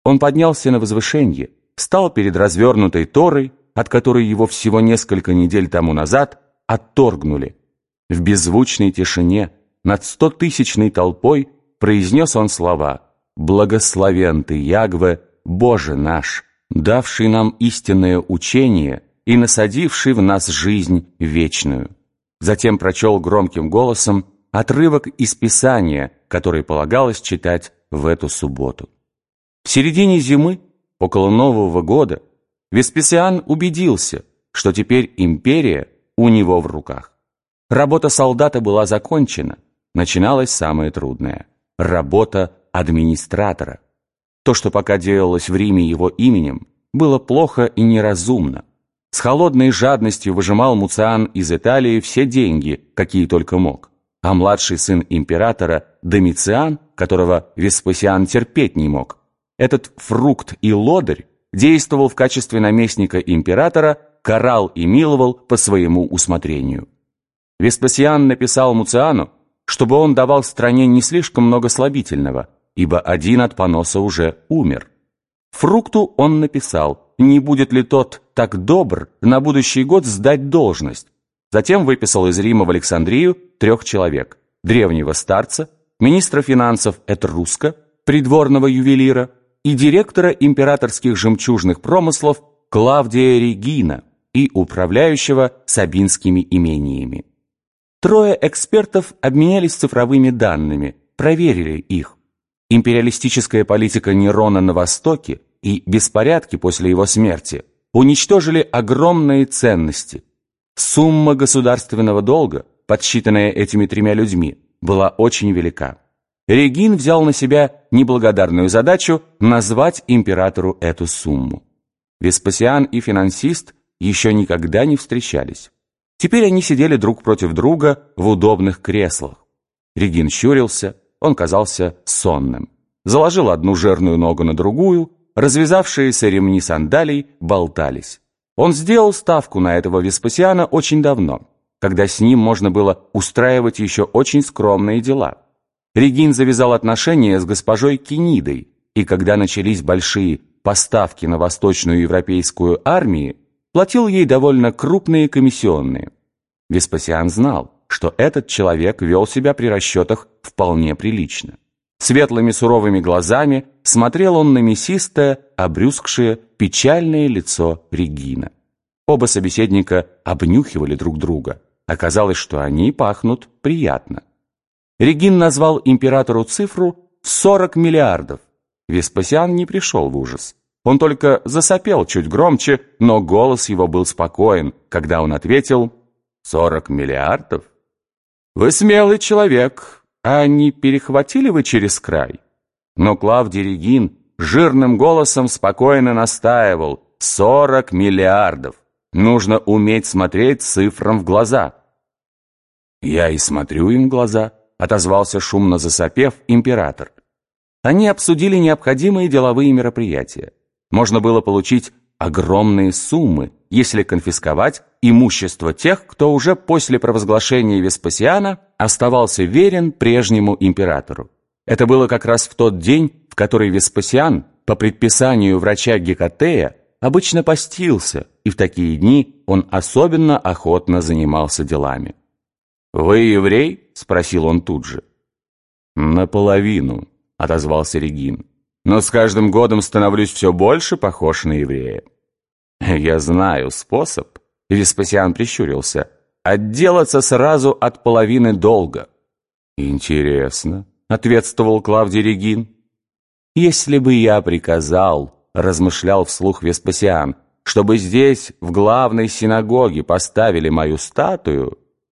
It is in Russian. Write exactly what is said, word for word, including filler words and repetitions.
Он поднялся на возвышение, встал перед развернутой Торой, от которой его всего несколько недель тому назад отторгнули. В беззвучной тишине над стотысячной толпой произнес он слова: «Благословен ты, Ягве, Боже наш, давший нам истинное учение и насадивший в нас жизнь вечную». Затем прочел громким голосом отрывок из Писания, который полагалось читать в эту субботу. В середине зимы, около Нового года, Веспасиан убедился, что теперь империя у него в руках. Работа солдата была закончена, начиналось самое трудное – работа администратора. То, что пока делалось в Риме его именем, было плохо и неразумно. С холодной жадностью выжимал Муциан из Италии все деньги, какие только мог. А младший сын императора Домициан, которого Веспасиан терпеть не мог, этот фрукт и лодырь действовал в качестве наместника императора, карал и миловал по своему усмотрению. Веспасиан написал Муциану, чтобы он давал стране не слишком много слабительного, ибо один от поноса уже умер. Фрукту он написал, не будет ли тот так добр на будущий год сдать должность. Затем выписал из Рима в Александрию трех человек: древнего старца, министра финансов Этруска, придворного ювелира и директора императорских жемчужных промыслов Клавдия Регина и управляющего сабинскими имениями. Трое экспертов обменялись цифровыми данными, проверили их. Империалистическая политика Нерона на Востоке и беспорядки после его смерти уничтожили огромные ценности. Сумма государственного долга, подсчитанная этими тремя людьми, была очень велика. Регин взял на себя неблагодарную задачу назвать императору эту сумму. Веспасиан и финансист еще никогда не встречались. Теперь они сидели друг против друга в удобных креслах. Регин щурился, он казался сонным. Заложил одну жирную ногу на другую, развязавшиеся ремни сандалий болтались. Он сделал ставку на этого Веспасиана очень давно, когда с ним можно было устраивать еще очень скромные дела. Регин завязал отношения с госпожой Кинидой, и когда начались большие поставки на восточную европейскую армию, платил ей довольно крупные комиссионные. Веспасиан знал, что этот человек вел себя при расчетах вполне прилично. Светлыми суровыми глазами смотрел он на мясистое, обрюзгшее, печальное лицо Регина. Оба собеседника обнюхивали друг друга. Оказалось, что они пахнут приятно. Регин назвал императору цифру в сорок миллиардов. Веспасиан не пришел в ужас. Он только засопел чуть громче, но голос его был спокоен, когда он ответил: «Сорок миллиардов? Вы смелый человек, а не перехватили вы через край?» Но Клавдий Регин жирным голосом спокойно настаивал: «Сорок миллиардов! Нужно уметь смотреть цифрам в глаза». «Я и смотрю им в глаза», — отозвался шумно засопев император. Они обсудили необходимые деловые мероприятия. Можно было получить огромные суммы, если конфисковать имущество тех, кто уже после провозглашения Веспасиана оставался верен прежнему императору. Это было как раз в тот день, в который Веспасиан, по предписанию врача Гекатея, обычно постился, и в такие дни он особенно охотно занимался делами. «Вы еврей?» — спросил он тут же. «Наполовину», — отозвался Регин. «Но с каждым годом становлюсь все больше похож на еврея». «Я знаю способ», — Веспасиан прищурился, «отделаться сразу от половины долга». «Интересно», — ответствовал Клавдий Регин. «Если бы я приказал», — размышлял вслух Веспасиан, «чтобы здесь, в главной синагоге, поставили мою статую,